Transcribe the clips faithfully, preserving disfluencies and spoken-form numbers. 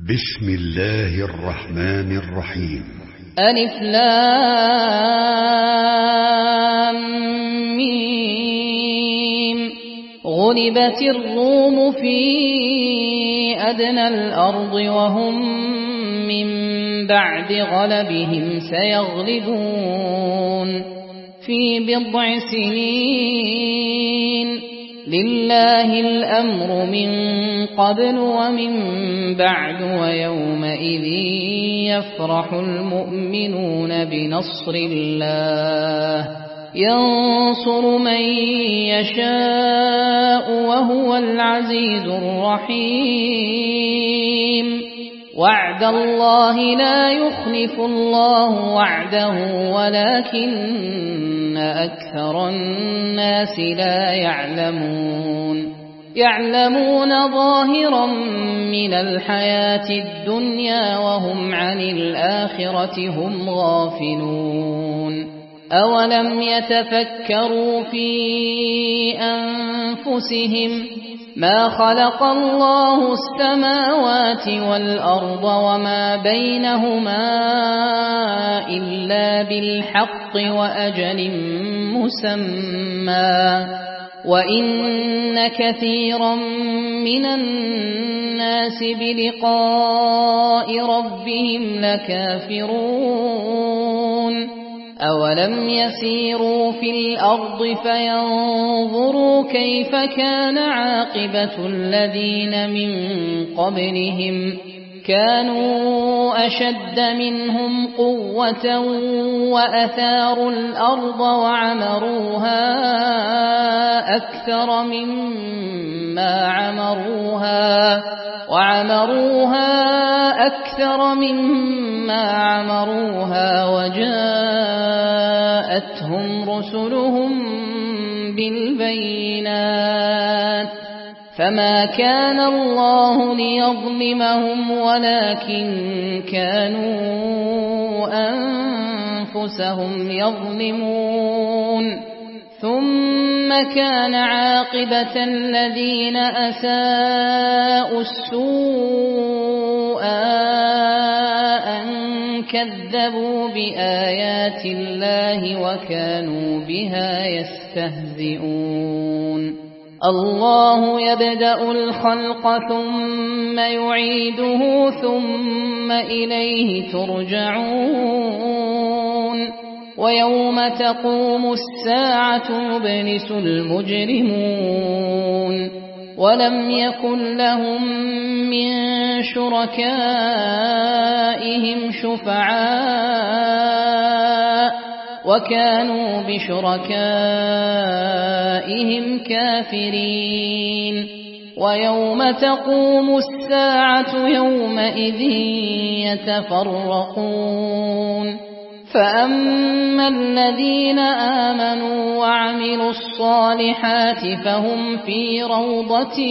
بسم الله الرحمن الرحيم. ألف لام ميم. غلبت الروم في أدنى الأرض وهم من بعد غلبهم سيغلبون في بضع سنين. لله الأمر من قبل ومن بعد ويومئذ يفرح المؤمنون بنصر الله ينصر من يشاء وهو العزيز الرحيم. وعد الله لا يخلف الله وعده ولكن أكثر الناس لا يعلمون. يعلمون ظاهرا من الحياة الدنيا وهم عن الآخرة هم غافلون. أولم يتفكروا في أنفسهم ما خلق الله السماوات والأرض وما بينهما إلا بالحق وأجل مسمى وإن كثيرا من الناس بلقاء ربهم لكافرون. أولم يسيروا في الأرض فينظروا كيف كان عاقبة الذين من قبلهم كانوا أشد منهم قوة وأثاروا الأرض وعمروها أكثر مما عمروها وعمروها أكثر مما عمروها وجاءتهم رسلهم بالبينات فما كان الله ليظلمهم ولكن كانوا أنفسهم يظلمون. ثم كان عاقبة الذين أساءوا السوء أن كذبوا بآيات الله وكانوا بها يستهزئون. الله يبدأ الخلق ثم يعيده ثم إليه ترجعون. ويوم تقوم الساعة يبلس المجرمون ولم يكن لهم من شركائهم شفعاء وكانوا بشركائهم كافرين. ويوم تقوم الساعة يومئذ يتفرقون. فأما الذين آمنوا وعملوا الصالحات فهم في روضة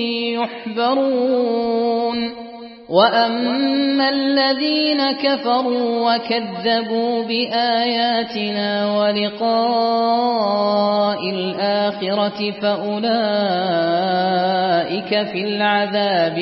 يحبرون. وأما الذين كفروا وكذبوا بآياتنا ولقاء الآخرة فأولئك في العذاب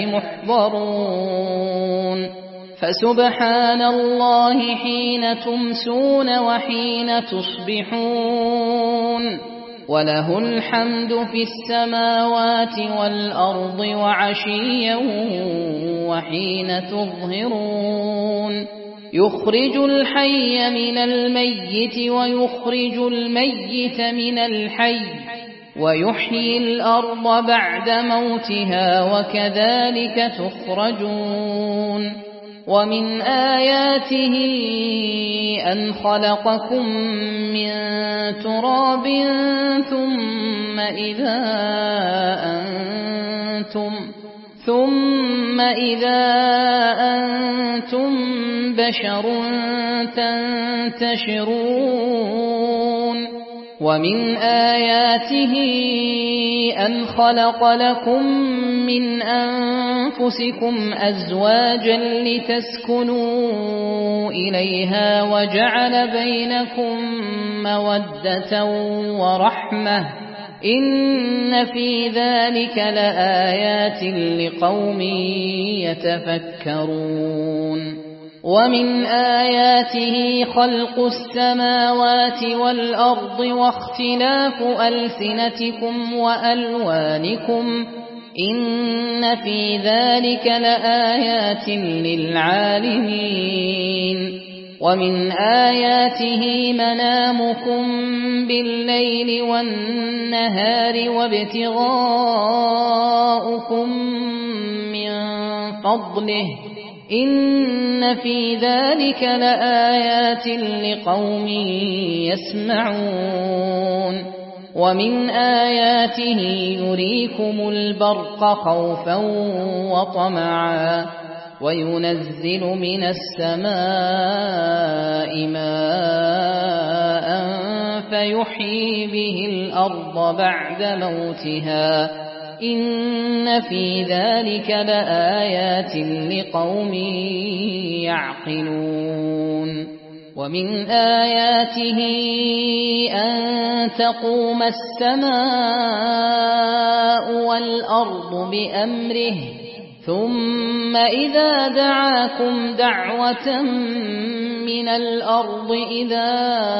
محضرون. فسبحان الله حين تمسون وحين تصبحون وله الحمد في السماوات والأرض وعشيا وحين تظهرون. يخرج الحي من الميت ويخرج الميت من الحي ويحيي الأرض بعد موتها وكذلك تخرجون. ومن آياته أن خلقكم من تراب ثم إذا أنتم ثم إذا أنتم بشر تنتشرون. ومن آياته أن خلق لكم من أنفسكم أزواجا لتسكنوا إليها وجعل بينكم مودة ورحمة إن في ذلك لآيات لقوم يتفكرون ومن آياته خلق السماوات والأرض واختلاف ألسنتكم وألوانكم إن في ذلك لآيات للعالمين ومن آياته منامكم بالليل والنهار وابتغاؤكم من فضله إن في ذلك لآيات لقوم يسمعون ومن آياته يريكم البرق خوفا وطمعا وينزل من السماء ماء فيحيي به الأرض بعد موتها إن في ذلك لآيات لقوم يعقلون ومن آياته أن تقوم السماء والأرض بأمره ثم إذا دعاكم دعوة من الأرض إذا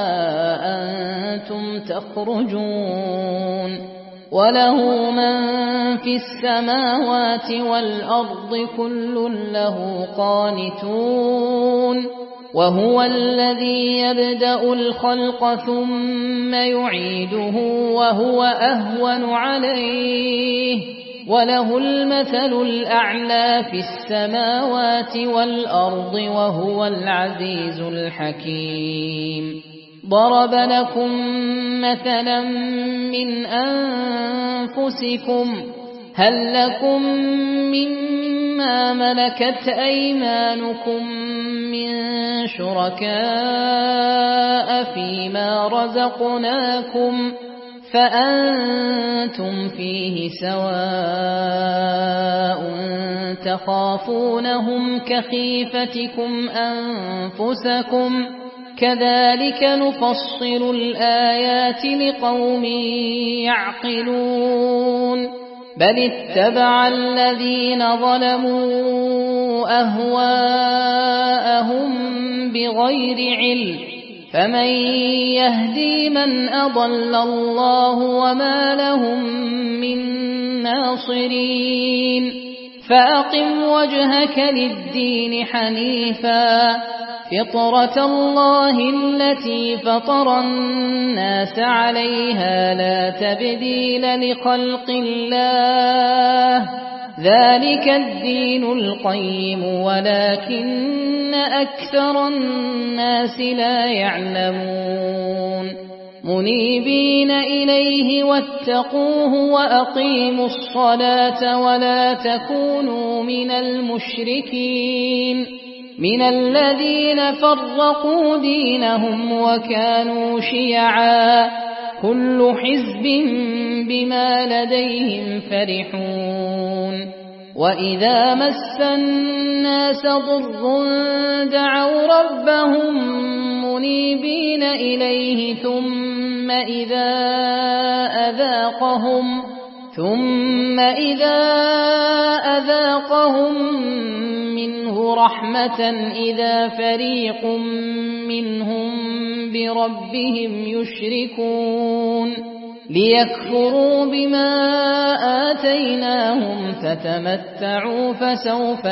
أنتم تخرجون وله من في السماوات والأرض كل له قانتون وهو الذي يبدأ الخلق ثم يعيده وهو أهون عليه وله المثل الأعلى في السماوات والأرض وهو العزيز الحكيم ضرب لكم مثلا من أنفسكم هل لكم مما ملكت أيمانكم من شركاء فيما رزقناكم فأنتم فيه سواء تخافونهم كخيفتكم أنفسكم كذلك نفصل الآيات لقوم يعقلون بل اتبع الذين ظلموا أهواءهم بغير علم فمن يهدي من أضل الله وما لهم من ناصرين فأقم وجهك للدين حنيفا فطرة الله التي فطر الناس عليها لا تبديل لخلق الله ذلك الدين القيم ولكن أكثر الناس لا يعلمون منيبين إليه واتقوه وأقيموا الصلاة ولا تكونوا من المشركين من الذين فرقوا دينهم وكانوا شيعا كل حزب بما لديهم فرحون وإذا مس الناس ضر دعوا ربهم منيبين إليه ثم إذا أذاقهم ثم إذا أذاقهم منه رحمة إذا فريق منهم بربهم يشركون ليكفروا بما آتيناهم فتمتعوا فسوف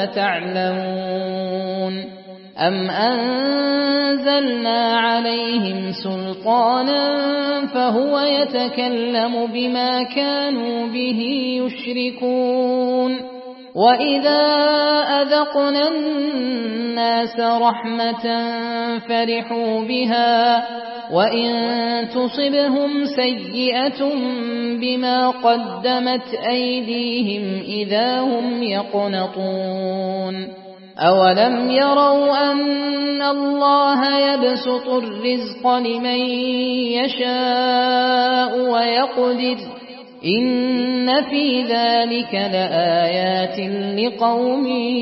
تعلمون أم أنزلنا عليهم سلطانا فهو يتكلم بما كانوا به يشركون وإذا أذقنا الناس رحمة فرحوا بها وإن تصبهم سيئة بما قدمت أيديهم إذا هم يقنطون أولم يروا أن الله يبسط الرزق لمن يشاء ويقدر إن في ذلك لآيات لقوم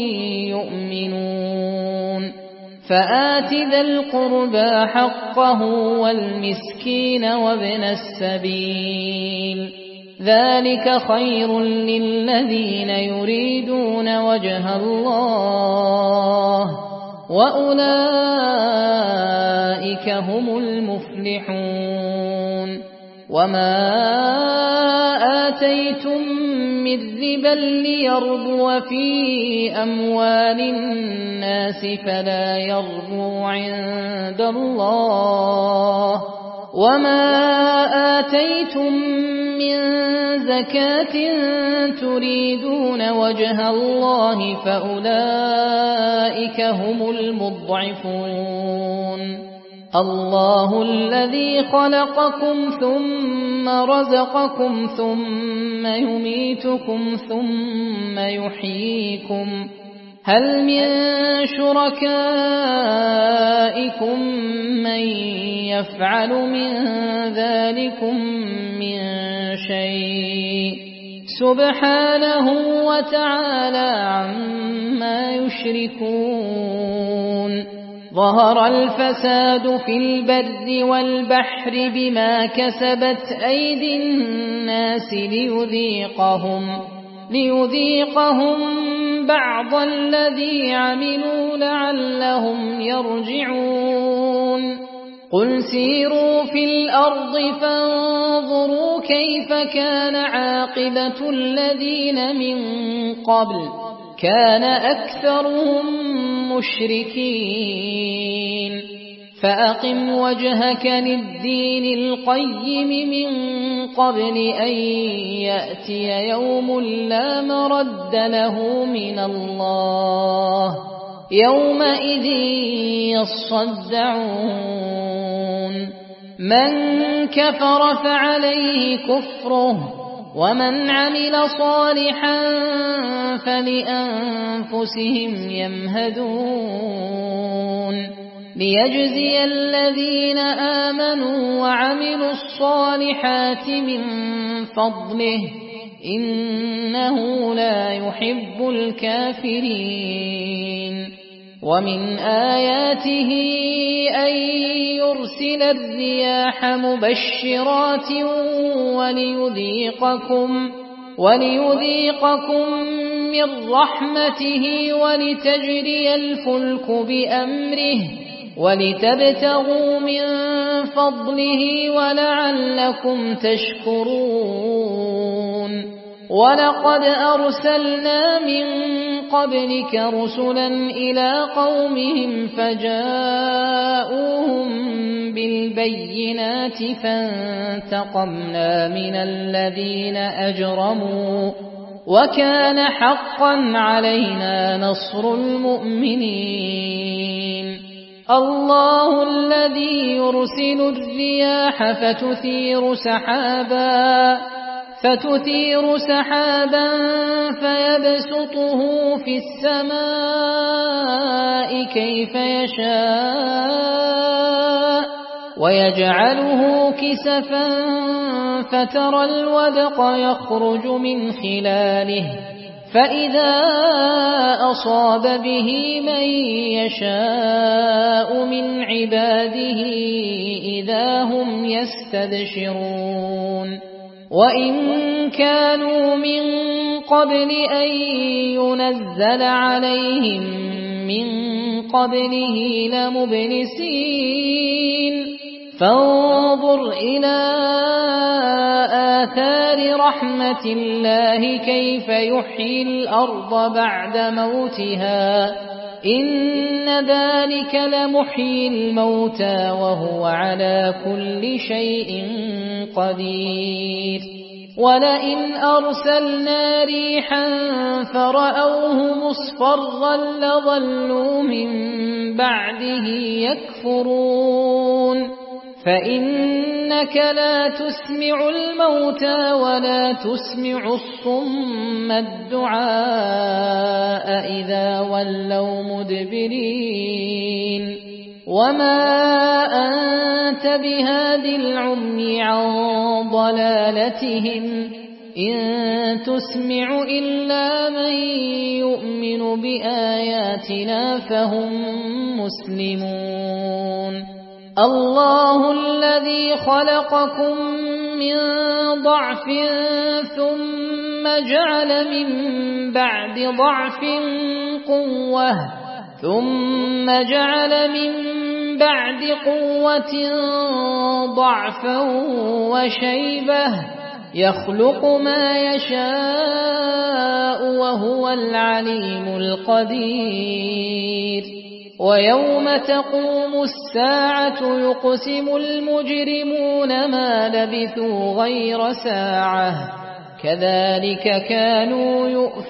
يؤمنون فآت ذا القربى حقه والمسكين وابن السبيل ذلك خير للذين يريدون وجه الله وأولئك هم المفلحون وما آتيتم من ربا ليربو في أموال الناس فلا يربو عند الله وما آتيتم من زكاة تريدون وجه الله فأولئك هم المضعفون الله الذي خلقكم ثم رزقكم ثم يميتكم ثم يحييكم هل من شركائكم من يفعل من ذلكم من شيء سبحانه وتعالى عما يشركون ظهر الفساد في البر والبحر بما كسبت أيدي الناس ليذيقهم ليذيقهم بعض الذي عملوا لعلهم يرجعون قل سيروا في الأرض فانظروا كيف كان عاقبة الذين من قبل كان أكثرهم مشركين فأقم وجهك للدين القيم من قبل أن يأتي يوم لا مرد له من الله يومئذ يصدعون من كفر فعليه كفره ومن عمل صالحا فلأنفسهم يمهدون ليجزي الذين آمنوا وعملوا الصالحات من فضله إنه لا يحب الكافرين ومن آياته أن يرسل الرياح مبشرات وليذيقكم وليذيقكم من رحمته ولتجري الفلك بأمره ولتبتغوا من فضله ولعلكم تشكرون ولقد أرسلنا من قبلك رسلا إلى قومهم فجاءوهم بالبينات فانتقمنا من الذين أجرموا وكان حقا علينا نصر المؤمنين الله الذي يرسل الرياح فتثير سحابا فتثير سحابا فيبسطه في السماء كيف يشاء ويجعله كسفا فترى الودق يخرج من خلاله فإذا أصاب به من يشاء من عباده إذا هم يستبشرون وإن كانوا من قبل أن ينزل عليهم من قبله لمبلسين فانظر إلى آثار رحمة الله كيف يحيي الأرض بعد موتها إن ذلك لمحيي الموتى وهو على كل شيء قدير ولئن أرسلنا ريحا فرأوه مصفرا لظلوا من بعده يكفرون فإنك لا تسمع الموتى ولا تسمع الصم الدعاء إذا ولوا مدبرين وما أنت بهاد العمي عن ضلالتهم إن تسمع إلا من يؤمن بآياتنا فهم مسلمون الله الذي خلقكم من ضعف ثم جعل من بعد ضعف قوة ثم جعل من بعد قوة ضعفا وشيبة يخلق ما يشاء وهو العليم القدير ويوم تقوم الساعة يقسم المجرمون ما لبثوا غير ساعة كذلك كانوا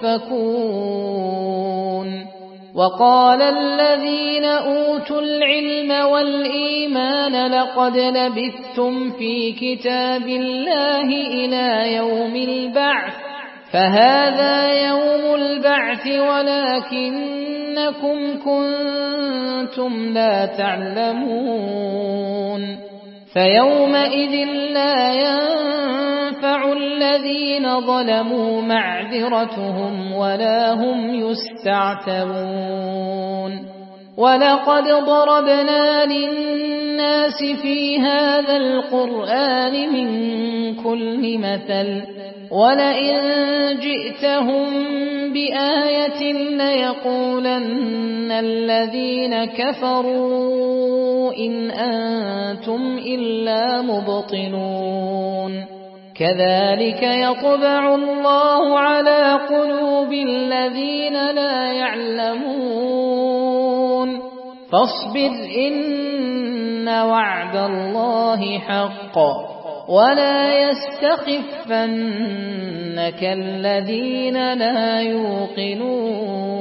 يؤفكون وقال الذين أوتوا العلم والإيمان لقد لبثتم في كتاب الله إلى يوم البعث فهذا يوم البعث ولكنكم كنتم لا تعلمون فيومئذ لا ينفع الذين ظلموا معذرتهم ولا هم يستعتبون ولقد ضربنا للناس في هذا القرآن من كل مثل ولئن جئتهم بآية ليقولن الذين كفروا إن أنتم إلا مبطلون كذلك يطبع الله على قلوب الذين لا يعلمون فاصبر إن وعد الله حق ولا يستخفنك الذين لا يوقنون